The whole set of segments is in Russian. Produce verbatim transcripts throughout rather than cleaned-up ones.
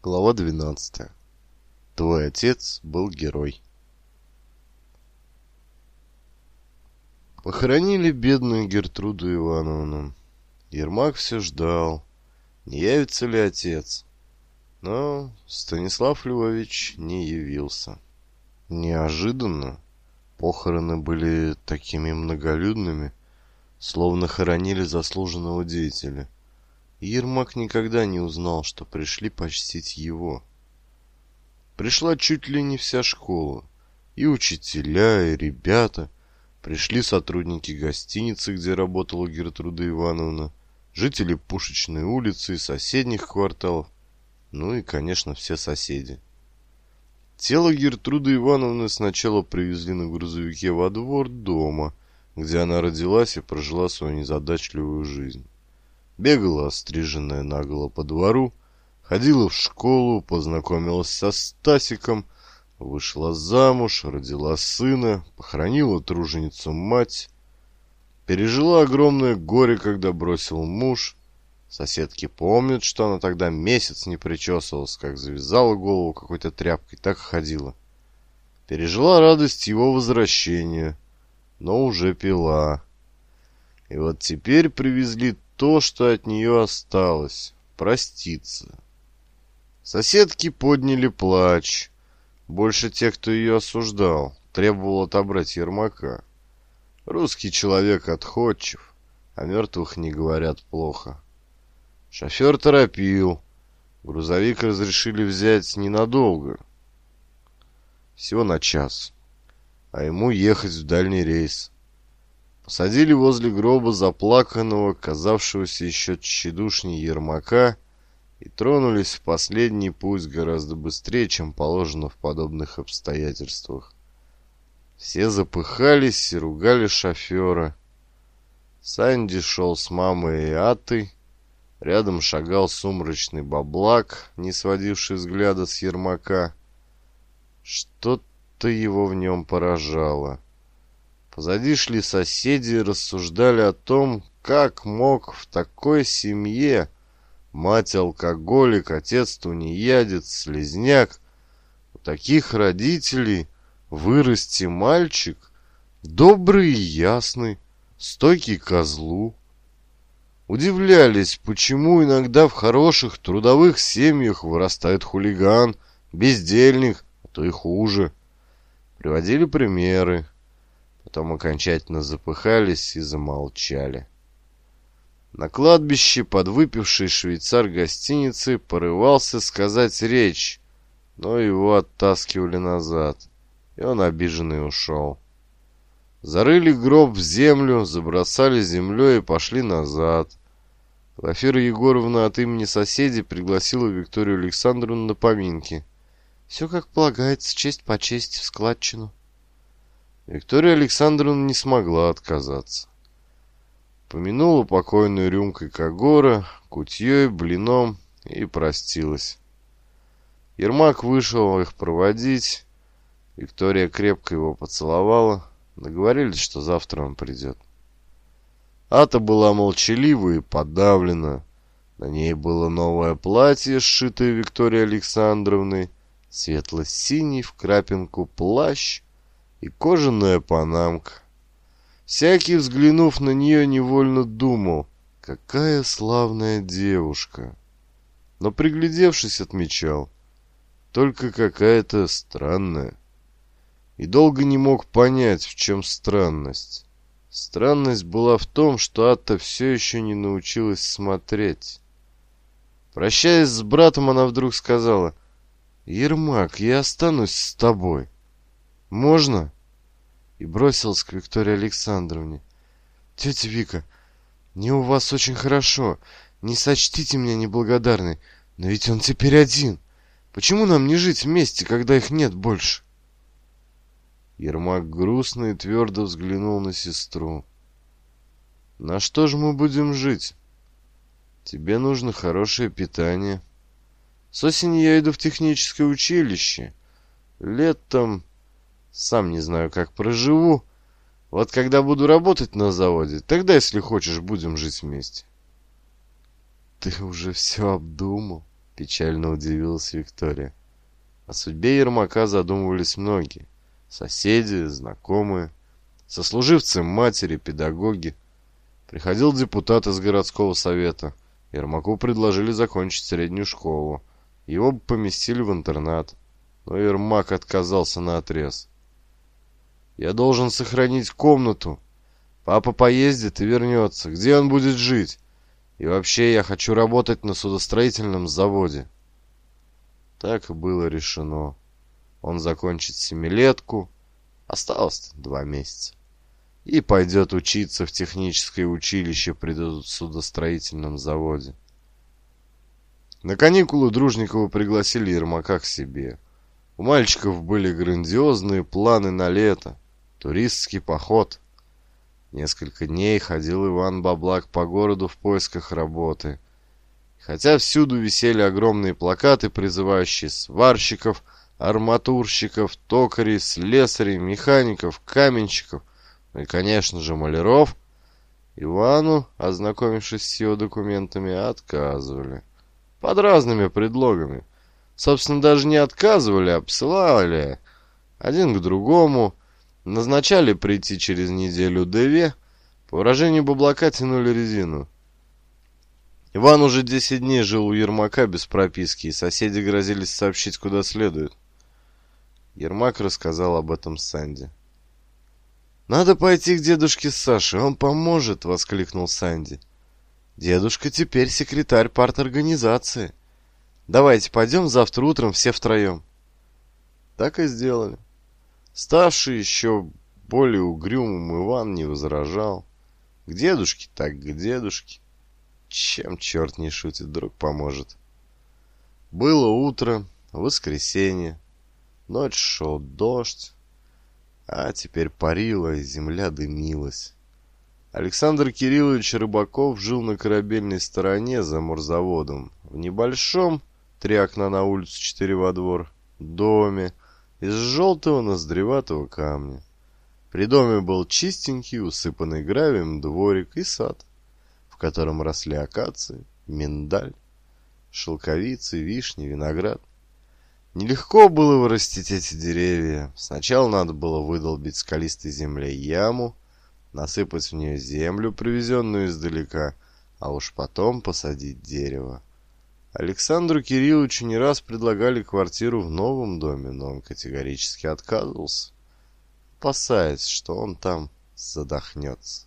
Глава двенадцатая. Твой отец был герой. Похоронили бедную Гертруду Ивановну. Ермак все ждал, не явится ли отец. Но Станислав Львович не явился. Неожиданно похороны были такими многолюдными, словно хоронили заслуженного деятеля. И Ермак никогда не узнал, что пришли почтить его. Пришла чуть ли не вся школа. И учителя, и ребята. Пришли сотрудники гостиницы, где работала Гертруда Ивановна, жители Пушечной улицы и соседних кварталов. Ну и, конечно, все соседи. Тело Гертруды Ивановны сначала привезли на грузовике во двор дома, где она родилась и прожила свою незадачливую жизнь. Бегала остриженная наголо по двору, ходила в школу, познакомилась со Стасиком, вышла замуж, родила сына, похоронила труженицу мать, пережила огромное горе, когда бросил муж. Соседки помнят, что она тогда месяц не причесывалась, как завязала голову какой-то тряпкой, так и ходила. Пережила радость его возвращения, но уже пила. И вот теперь привезли то, что от нее осталось, проститься. Соседки подняли плач. Больше тех, кто ее осуждал, требовал отобрать Ермака. Русский человек отходчив, о мертвых не говорят плохо. Шофер торопил. Грузовик разрешили взять ненадолго. Всего на час. А ему ехать в дальний рейс. Посадили возле гроба заплаканного, казавшегося еще тщедушней Ермака, и тронулись в последний путь гораздо быстрее, чем положено в подобных обстоятельствах. Все запыхались и ругали шофера. Санди шел с мамой и Атой. Рядом шагал сумрачный Баблак, не сводивший взгляда с Ермака. Что-то его в нем поражало. Позади шли соседи и рассуждали о том, как мог в такой семье мать алкоголик, отец тунеядец, слизняк, у таких родителей вырасти мальчик, добрый и ясный, стойкий к козлу. Удивлялись, почему иногда в хороших трудовых семьях вырастает хулиган, бездельник, а то и хуже. Приводили примеры. Потом окончательно запыхались и замолчали. На кладбище подвыпивший швейцар гостиницы порывался сказать речь, но его оттаскивали назад, и он обиженный ушел. Зарыли гроб в землю, забросали землей и пошли назад. Глафира Егоровна от имени соседей пригласила Викторию Александровну на поминки. Все как полагается, честь по чести, в складчину. Виктория Александровна не смогла отказаться. Помянула покойную рюмкой Кагора, кутьей, блином и простилась. Ермак вышел их проводить. Виктория крепко его поцеловала. Договорились, что завтра он придет. Ата была молчалива и подавлена. На ней было новое платье, сшитое Викторией Александровной, светло-синий в крапинку плащ и кожаная панамка. Всякий, взглянув на нее, невольно думал, какая славная девушка. Но, приглядевшись, отмечал, только какая-то странная. И долго не мог понять, в чем странность. Странность была в том, что Атта все еще не научилась смотреть. Прощаясь с братом, она вдруг сказала: «Ермак, я останусь с тобой. Можно?» И бросилась к Виктории Александровне. «Тетя Вика, мне у вас очень хорошо. Не сочтите меня неблагодарной, но ведь он теперь один. Почему нам не жить вместе, когда их нет больше?» Ермак грустно и твердо взглянул на сестру. «На что же мы будем жить? Тебе нужно хорошее питание. С осени я иду в техническое училище. Летом сам не знаю, как проживу. Вот когда буду работать на заводе, тогда, если хочешь, будем жить вместе». «Ты уже все обдумал?» Печально удивилась Виктория. О судьбе Ермака задумывались многие. Соседи, знакомые, сослуживцы матери, педагоги. Приходил депутат из городского совета. Ермаку предложили закончить среднюю школу. Его бы поместили в интернат. Но Ермак отказался наотрез. «Я должен сохранить комнату. Папа поездит и вернется. Где он будет жить? И вообще я хочу работать на судостроительном заводе». Так и было решено. Он закончит семилетку, осталось два месяца, и пойдет учиться в техническое училище при судостроительном заводе. На каникулы Дружникова пригласили Ермака к себе. У мальчиков были грандиозные планы на лето, туристский поход. Несколько дней ходил Иван Баблак по городу в поисках работы. Хотя всюду висели огромные плакаты, призывающие сварщиков, арматурщиков, токарей, слесарей, механиков, каменщиков, ну и, конечно же, маляров, Ивану, ознакомившись с его документами, отказывали. Под разными предлогами. Собственно, даже не отказывали, а посылали один к другому, назначали прийти через неделю-две, по выражению Баблака тянули резину. Иван уже десять дней жил у Ермака без прописки, и соседи грозились сообщить куда следует. Ермак рассказал об этом Санди. «Надо пойти к дедушке Саше, он поможет!» — воскликнул Санди. «Дедушка теперь секретарь парторганизации. Давайте пойдем завтра утром все втроем». Так и сделали. Ставший еще более угрюмым Иван не возражал. К дедушке так к дедушке. Чем черт не шутит, друг поможет. Было утро, воскресенье. Ночь шел дождь, а теперь парило, и земля дымилась. Александр Кириллович Рыбаков жил на корабельной стороне за морзаводом, в небольшом, три окна на улицу, четыре во двор, доме из желтого ноздреватого камня. При доме был чистенький, усыпанный гравием дворик и сад, в котором росли акации, миндаль, шелковицы, вишни, виноград. Нелегко было вырастить эти деревья. Сначала надо было выдолбить в скалистой земле яму, насыпать в нее землю, привезенную издалека, а уж потом посадить дерево. Александру Кирилловичу не раз предлагали квартиру в новом доме, но он категорически отказывался, опасаясь, что он там задохнется.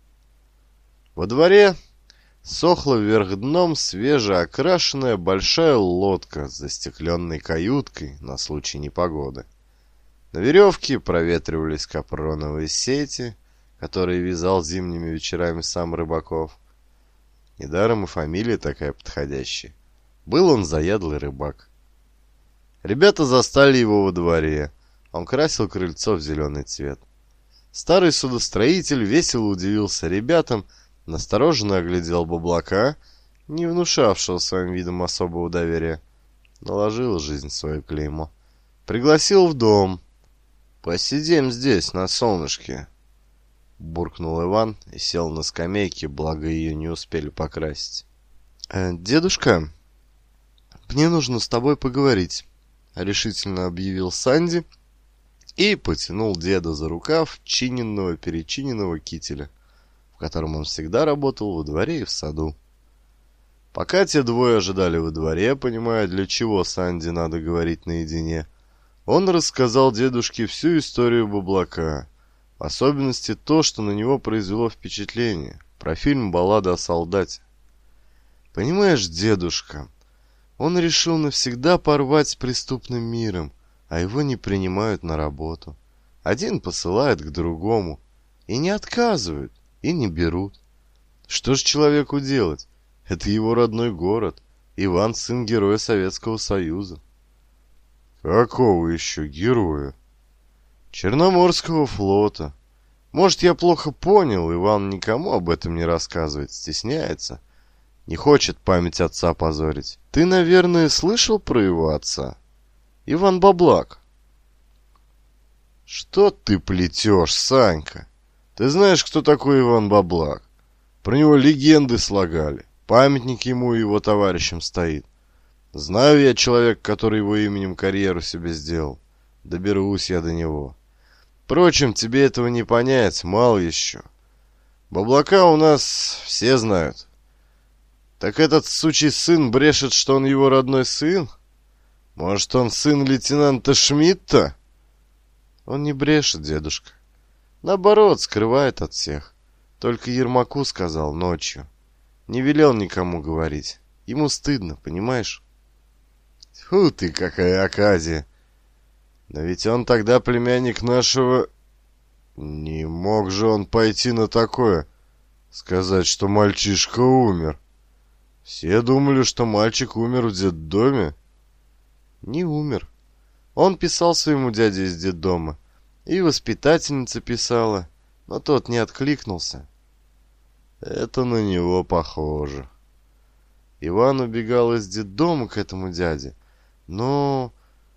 Во дворе сохла вверх дном свежеокрашенная большая лодка с застекленной каюткой на случай непогоды. На веревке проветривались капроновые сети, которые вязал зимними вечерами сам Рыбаков. Недаром и фамилия такая подходящая. Был он заядлый рыбак. Ребята застали его во дворе. Он красил крыльцо в зеленый цвет. Старый судостроитель весело удивился ребятам, настороженно оглядел Баблака, не внушавшего своим видом особого доверия. Наложил жизнь свое клеймо. Пригласил в дом. «Посидим здесь, на солнышке», — буркнул Иван и сел на скамейке, благо ее не успели покрасить. «Э, «Дедушка, мне нужно с тобой поговорить», — решительно объявил Санди и потянул деда за рукав чиненного-перечиненного кителя, в котором он всегда работал во дворе и в саду. Пока те двое ожидали во дворе, понимая, для чего Санди надо говорить наедине, он рассказал дедушке всю историю Баблака, в особенности то, что на него произвело впечатление, про фильм «Баллада о солдате». «Понимаешь, дедушка, он решил навсегда порвать с преступным миром, а его не принимают на работу. Один посылает к другому, и не отказывают, и не берут. Что ж человеку делать? Это его родной город. Иван — сын героя Советского Союза». «Какого еще героя?» «Черноморского флота. Может, я плохо понял, Иван никому об этом не рассказывает, стесняется. Не хочет память отца позорить. Ты, наверное, слышал про его отца? Иван Баблак». «Что ты плетешь, Санька? Ты знаешь, кто такой Иван Баблак? Про него легенды слагали. Памятник ему и его товарищам стоит. Знаю я человека, который его именем карьеру себе сделал. Доберусь я до него. Впрочем, тебе этого не понять, мало еще. Баблака у нас все знают. Так этот сучий сын брешет, что он его родной сын? Может, он сын лейтенанта Шмидта? Он не брешет, дедушка. Наоборот, скрывает от всех. Только Ермаку сказал ночью. Не велел никому говорить. Ему стыдно, понимаешь? Фу ты, какая оказия. Но ведь он тогда племянник нашего... Не мог же он пойти на такое, сказать, что мальчишка умер. Все думали, что мальчик умер в детдоме. Не умер. Он писал своему дяде из детдома. И воспитательница писала, но тот не откликнулся. Это на него похоже. Иван убегал из детдома к этому дяде, но...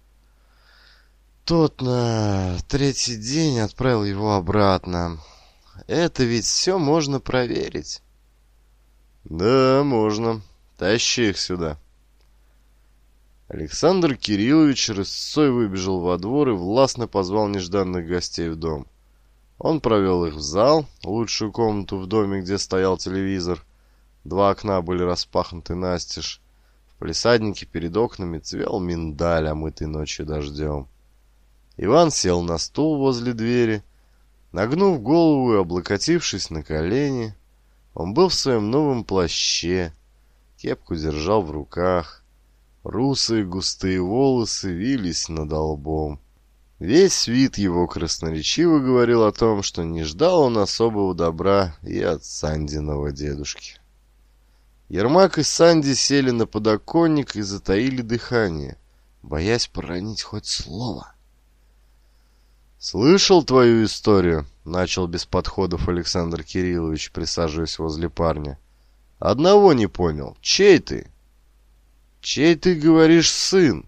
Тот на третий день отправил его обратно. Это ведь все можно проверить. Да, можно. Тащи их сюда. Александр Кириллович рысцой выбежал во двор и властно позвал нежданных гостей в дом. Он провел их в зал, лучшую комнату в доме, где стоял телевизор. Два окна были распахнуты настежь. В палисаднике перед окнами цвел миндаль, омытый ночью дождем. Иван сел на стул возле двери, нагнув голову и облокотившись на колени. Он был в своем новом плаще, кепку держал в руках. Русые густые волосы вились над лбом. Весь вид его красноречиво говорил о том, что не ждал он особого добра и от Сандиного дедушки. Ермак и Санди сели на подоконник и затаили дыхание, боясь проронить хоть слово. «Слышал твою историю?» — начал без подходов Александр Кириллович, присаживаясь возле парня. «Одного не понял. Чей ты?» «Чей ты, говоришь, сын?»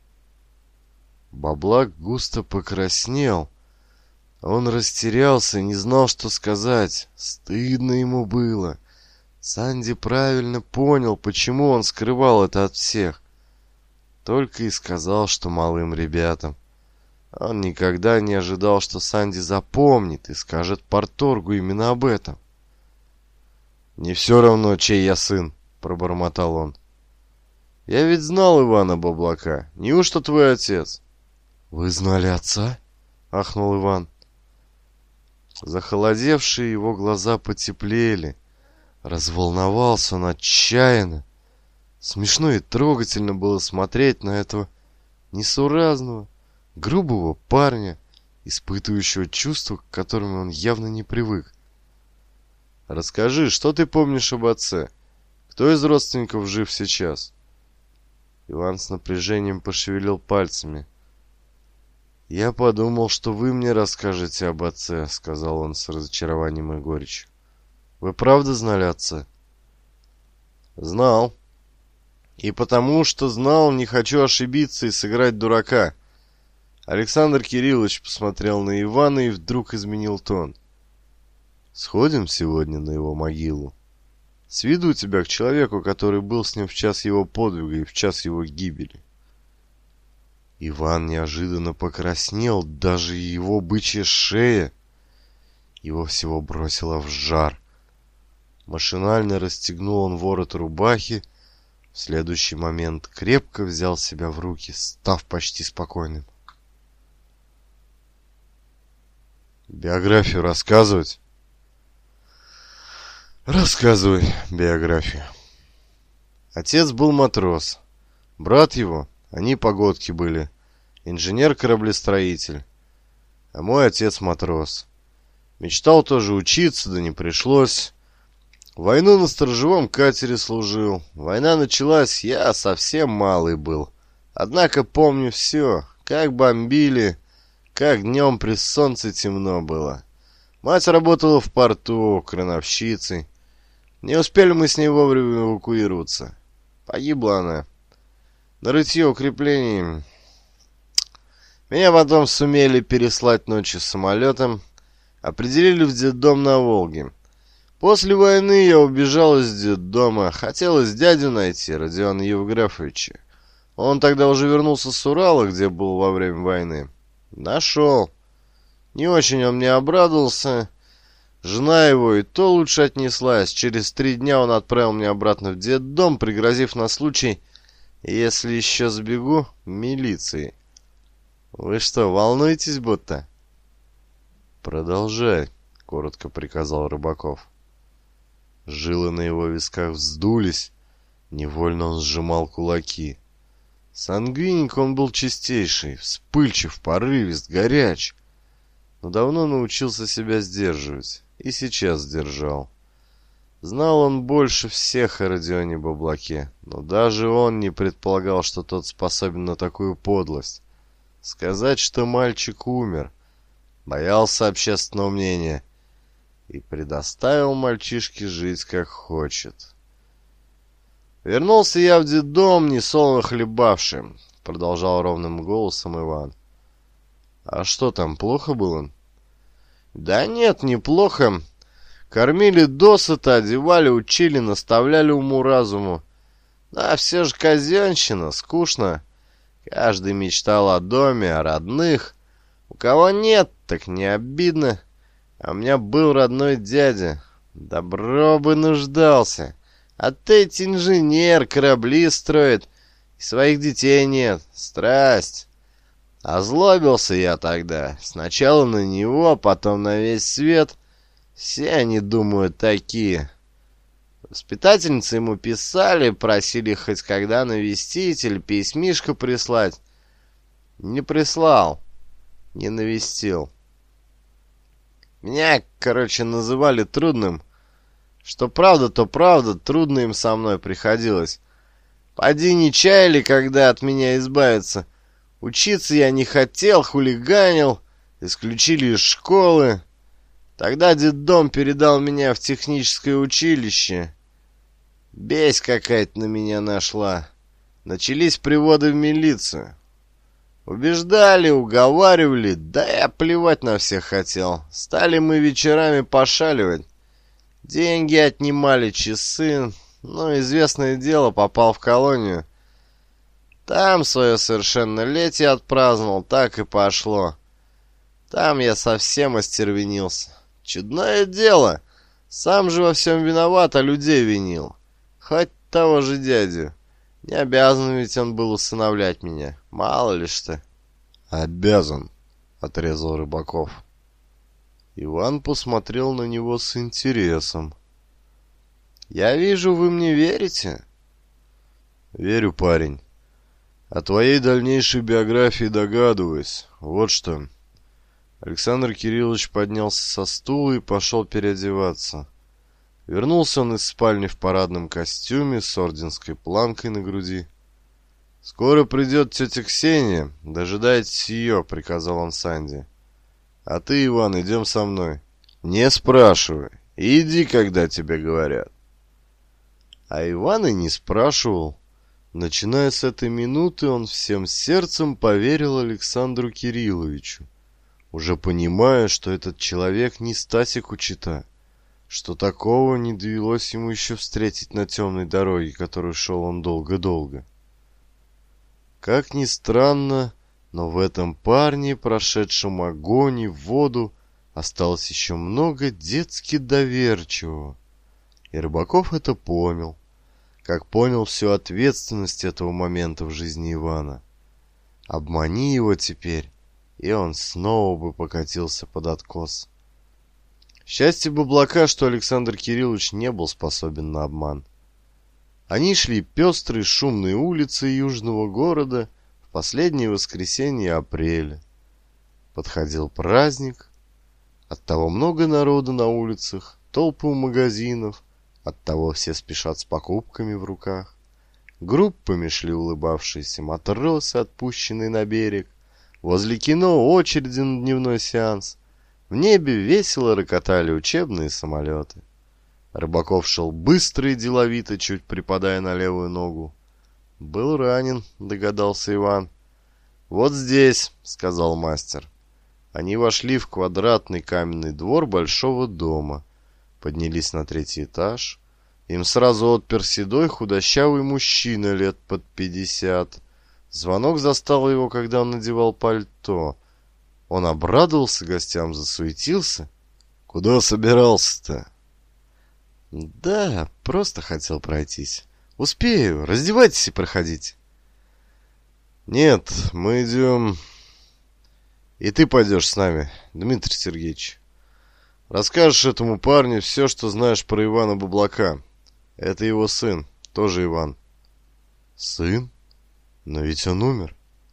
Баблак густо покраснел. Он растерялся и не знал, что сказать. Стыдно ему было. Санди правильно понял, почему он скрывал это от всех. Только и сказал, что малым ребятам. Он никогда не ожидал, что Санди запомнит и скажет парторгу именно об этом. «Не все равно, чей я сын», — пробормотал он. «Я ведь знал Ивана Баблака. Неужто твой отец?» «Вы знали отца?» — ахнул Иван. Захолодевшие его глаза потеплели. Разволновался он отчаянно. Смешно и трогательно было смотреть на этого несуразного, грубого парня, испытывающего чувства, к которым он явно не привык. «Расскажи, что ты помнишь об отце? Кто из родственников жив сейчас?» Иван с напряжением пошевелил пальцами. «Я подумал, что вы мне расскажете об отце», — сказал он с разочарованием и горечью. «Вы правда знали отца?» «Знал. И потому что знал, не хочу ошибиться и сыграть дурака». Александр Кириллович посмотрел на Ивана и вдруг изменил тон. «Сходим сегодня на его могилу. Сведу тебя к человеку, который был с ним в час его подвига и в час его гибели». Иван неожиданно покраснел, даже его бычья шея. Его всего бросило в жар. Машинально расстегнул он ворот рубахи. В следующий момент крепко взял себя в руки, став почти спокойным. «Биографию рассказывать?» «Рассказывай биографию». Отец был матрос. Брат его, они погодки были, инженер-кораблестроитель. А мой отец матрос. Мечтал тоже учиться, да не пришлось. Войну на сторожевом катере служил. Война началась, я совсем малый был. Однако помню все, как бомбили, как днем при солнце темно было. Мать работала в порту, крановщицей. Не успели мы с ней вовремя эвакуироваться. Погибла она. На рытье укреплений. Меня потом сумели переслать ночью самолетом. Определили в детдом на Волге. После войны я убежал из детдома. Хотелось дядю найти, Родиона Евграфовича. Он тогда уже вернулся с Урала, где был во время войны. Нашел. Не очень он мне обрадовался. Жена его и то лучше отнеслась. Через три дня он отправил меня обратно в детдом, пригрозив на случай, если еще сбегу, милиции. Вы что, волнуетесь будто? Продолжай, коротко приказал Рыбаков. Жилы на его висках вздулись. Невольно он сжимал кулаки. Сангвиник он был чистейший, вспыльчив, порывист, горяч. Но давно научился себя сдерживать. И сейчас сдержал. Знал он больше всех о Родионе Баблаке, но даже он не предполагал, что тот способен на такую подлость. Сказать, что мальчик умер, боялся общественного мнения и предоставил мальчишке жить как хочет. «Вернулся я в детдом, несолоно хлебавшим», — продолжал ровным голосом Иван. «А что там, плохо было?» «Да нет, неплохо. Кормили досыта, одевали, учили, наставляли уму-разуму. А все же казенщина, скучно. Каждый мечтал о доме, о родных. У кого нет, так не обидно. А у меня был родной дядя. Добро бы нуждался. А ты ведь инженер, корабли строит. И своих детей нет. Страсть. Озлобился я тогда. Сначала на него, потом на весь свет. Все они, думают, такие. Воспитательницы ему писали, просили хоть когда навестить или письмишко прислать. Не прислал. Не навестил. Меня, короче, называли трудным. Что правда, то правда, трудно им со мной приходилось. Поди не чаяли, когда от меня избавиться. Учиться я не хотел, хулиганил, исключили из школы. Тогда детдом передал меня в техническое училище. Бесь какая-то на меня нашла. Начались приводы в милицию. Убеждали, уговаривали, да я плевать на всех хотел. Стали мы вечерами пошаливать. Деньги отнимали, часы. Ну, известное дело, попал в колонию. Там свое совершеннолетие отпраздновал, так и пошло. Там я совсем остервенился. Чудное дело. Сам же во всем виноват, а людей винил. Хоть того же дядю. Не обязан ведь он был усыновлять меня. Мало ли что. Обязан, отрезал Рыбаков. Иван посмотрел на него с интересом. Я вижу, вы мне верите? Верю, парень. О твоей дальнейшей биографии догадываюсь. Вот что. Александр Кириллович поднялся со стула и пошел переодеваться. Вернулся он из спальни в парадном костюме с орденской планкой на груди. «Скоро придет тетя Ксения. Дожидайтесь ее», — приказал он Санде. «А ты, Иван, идем со мной. Не спрашивай. Иди, когда тебе говорят». А Иван и не спрашивал. Начиная с этой минуты, он всем сердцем поверил Александру Кирилловичу, уже понимая, что этот человек не Стасику чита, что такого не довелось ему еще встретить на темной дороге, которую шел он долго-долго. Как ни странно, но в этом парне, прошедшем огонь и воду, осталось еще много детски доверчивого. И Рыбаков это понял, как понял всю ответственность этого момента в жизни Ивана. Обмани его теперь, и он снова бы покатился под откос. Счастье Баблака, что Александр Кириллович не был способен на обман. Они шли пестрые шумные улицы южного города в последнее воскресенье апреля. Подходил праздник. Оттого много народа на улицах, толпы у магазинов, оттого все спешат с покупками в руках. Группами шли улыбавшиеся матросы, отпущенные на берег. Возле кино очереди на дневной сеанс. В небе весело рокотали учебные самолеты. Рыбаков шел быстро и деловито, чуть припадая на левую ногу. «Был ранен», — догадался Иван. «Вот здесь», — сказал мастер. Они вошли в квадратный каменный двор большого дома, поднялись на третий этаж. Им сразу отпер седой худощавый мужчина лет под пятьдесят. Звонок застал его, когда он надевал пальто. Он обрадовался гостям, засуетился. «Куда собирался-то?» «Да, просто хотел пройтись. Успею, раздевайтесь и проходите». «Нет, мы идем... И ты пойдешь с нами, Дмитрий Сергеевич. Расскажешь этому парню все, что знаешь про Ивана Баблака. Это его сын, тоже Иван». «Сын? Но ведь он умер».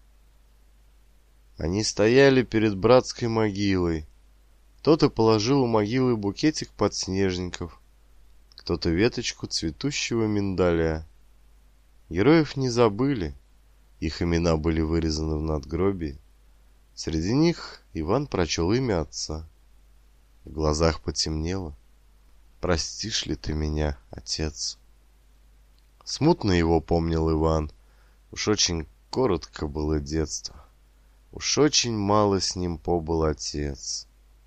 Они стояли перед братской могилой. Кто-то положил у могилы букетик подснежников, кто-то веточку цветущего миндаля. Героев не забыли, их имена были вырезаны в надгробии. Среди них Иван прочел имя отца. В глазах потемнело. «Простишь ли ты меня, отец?» Смутно его помнил Иван. Уж очень коротко было детство. Уж очень мало с ним побыл отец.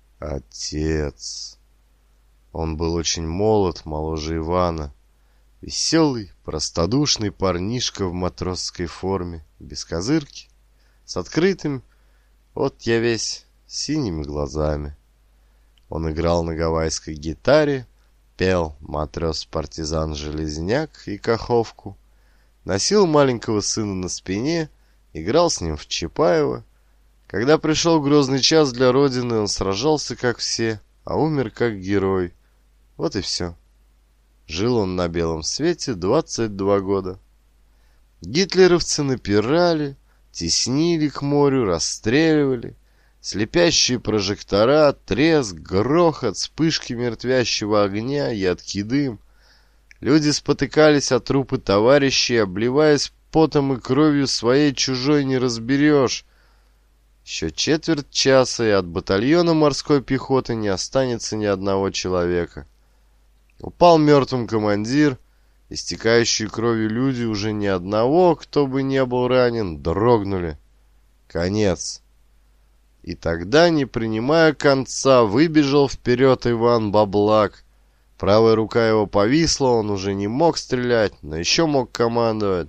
Отец. Он был очень молод, моложе Ивана. Веселый, простодушный парнишка в матросской форме, без козырки, с открытыми, вот я весь, синими глазами. Он играл на гавайской гитаре, пел «Матрос-партизан-железняк» и «Каховку», носил маленького сына на спине, играл с ним в Чапаева. Когда пришел грозный час для Родины, он сражался, как все, а умер, как герой. Вот и все. Жил он на белом свете двадцать два года. Гитлеровцы напирали, теснили к морю, расстреливали. Слепящие прожектора, треск, грохот, вспышки мертвящего огня, едкий дым. Люди спотыкались о трупы товарищей, обливаясь потом и кровью своей чужой не разберешь. Еще четверть часа, и от батальона морской пехоты не останется ни одного человека. Упал мертвым командир, истекающие кровью люди, уже ни одного, кто бы не был ранен, дрогнули. Конец. И тогда, не принимая конца, выбежал вперед Иван Баблак. Правая рука его повисла, он уже не мог стрелять, но еще мог командовать.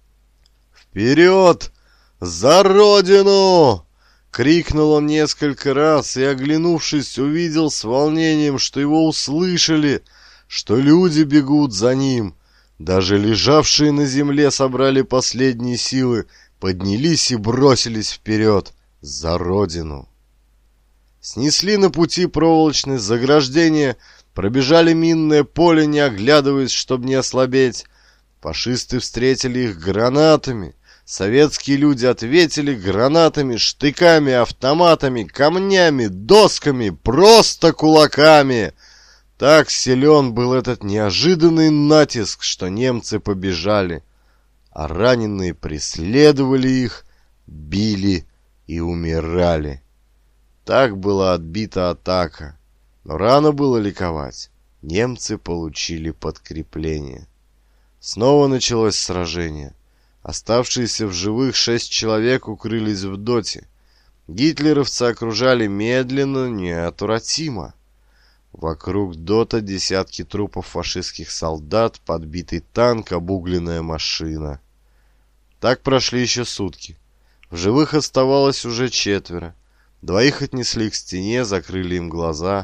«Вперед! За Родину!» Крикнул он несколько раз и, оглянувшись, увидел с волнением, что его услышали, что люди бегут за ним. Даже лежавшие на земле собрали последние силы, поднялись и бросились вперед за Родину. Снесли на пути проволочное заграждение, пробежали минное поле, не оглядываясь, чтобы не ослабеть. Фашисты встретили их гранатами. Советские люди ответили гранатами, штыками, автоматами, камнями, досками, просто кулаками. Так силен был этот неожиданный натиск, что немцы побежали, а раненые преследовали их, били и умирали. Так была отбита атака, но рано было ликовать. Немцы получили подкрепление. Снова началось сражение. Оставшиеся в живых шесть человек укрылись в доте. Гитлеровцы окружали медленно, неотвратимо. Вокруг дота десятки трупов фашистских солдат, подбитый танк, обугленная машина. Так прошли еще сутки. В живых оставалось уже четверо. Двоих отнесли к стене, закрыли им глаза.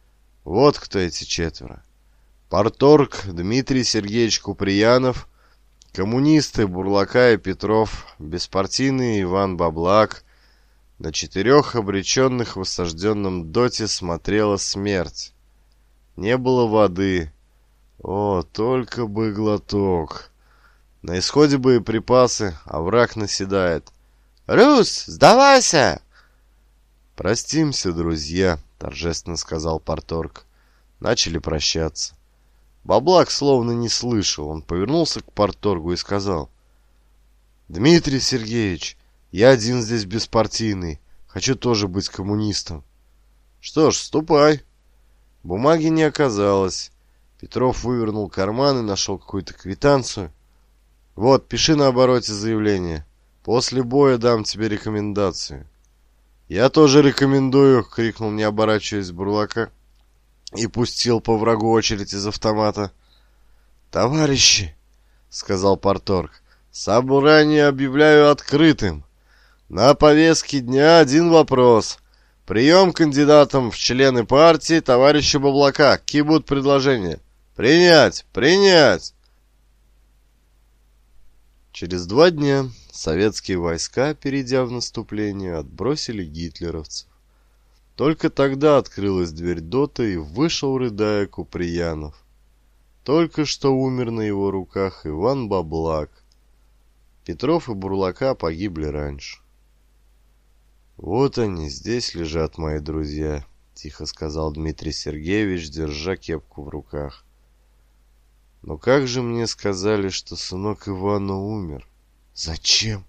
Вот кто эти четверо. Парторг Дмитрий Сергеевич Куприянов, коммунисты Бурлака и Петров, беспартийный Иван Баблак. На четырех обреченных в осажденном доте смотрела смерть. Не было воды. О, только бы глоток. На исходе боеприпасы, а враг наседает. «Рус, сдавайся!» «Простимся, друзья», — торжественно сказал Парторг. Начали прощаться. Баблак словно не слышал. Он повернулся к Парторгу и сказал: «Дмитрий Сергеевич, я один здесь беспартийный. Хочу тоже быть коммунистом». «Что ж, ступай». Бумаги не оказалось. Петров вывернул карман и нашел какую-то квитанцию. «Вот, пиши на обороте заявление. После боя дам тебе рекомендацию». «Я тоже рекомендую», — крикнул, не оборачиваясь, Бурлака, и пустил по врагу очередь из автомата. «Товарищи», — сказал Парторг, — Собрание объявляю открытым. На повестке дня один вопрос. Прием кандидатам в члены партии товарища Баблака. Какие будут предложения? Принять! Принять! Через два дня советские войска, перейдя в наступление, отбросили гитлеровцев. Только тогда открылась дверь ДОТа и вышел, рыдая, Куприянов. Только что умер на его руках Иван Баблак. Петров и Бурлака погибли раньше. «Вот они, здесь лежат мои друзья», — тихо сказал Дмитрий Сергеевич, держа кепку в руках. «Но как же мне сказали, что сынок Ивана умер? Зачем?»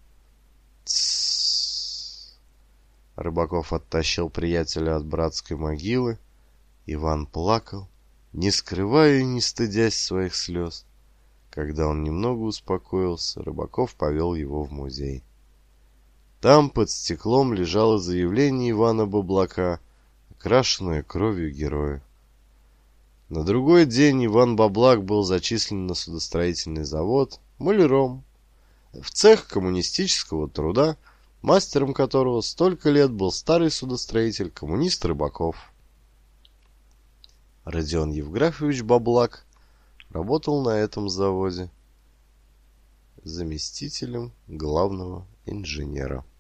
«Тссс». Рыбаков оттащил приятеля от братской могилы. Иван плакал, не скрывая и не стыдясь своих слез. Когда он немного успокоился, Рыбаков повел его в музей. Там под стеклом лежало заявление Ивана Баблака, окрашенное кровью героя. На другой день Иван Баблак был зачислен на судостроительный завод маляром в цех коммунистического труда, мастером которого столько лет был старый судостроитель, коммунист Рыбаков. Родион Евграфович Баблак работал на этом заводе заместителем главного инженера.